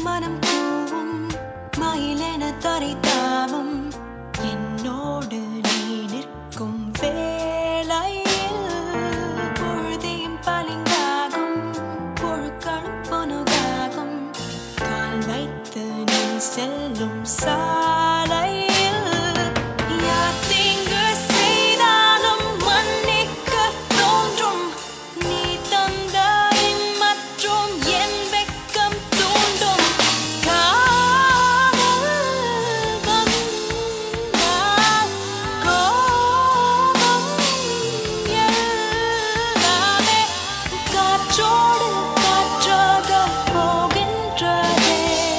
மனம் கூவும் மயிலென தரித்தாவும் என்னோடு நீ நிற்கும் வேளையில் பொழுதியும் பளிங்காகும் பொழுக்களும் பொனுகாகும் கால் வைத்து நீ செல்லும் சாலையில் யார் தீங்கு செய்தாலும் மன்னிக்க தோன்றும் நீ தந்த மற்றும் என் வெட்கம் தூண்டும் காதல் வந்தால் கோபம் எல்லாமே காற்றோடு காற்றாக போகின்றதே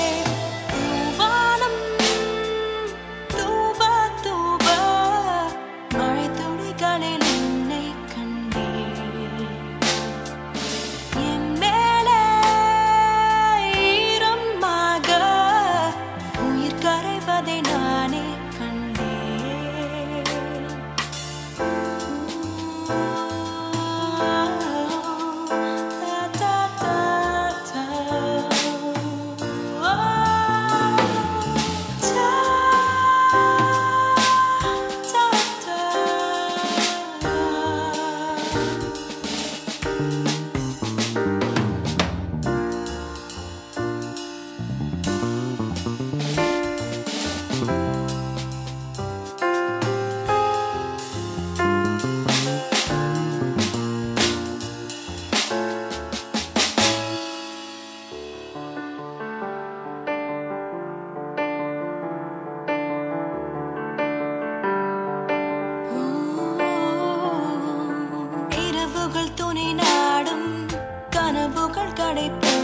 வானம் தூவ தூவ மழை துளிகளில் என்னை கண்டேன் என் மேலே ஈரமாக உயிர் கரைவதை நானே கண்டேன் தா, தா, தா, தா, தா, தா. இரவுகள் துணை நாடும் கனவுகள் கடை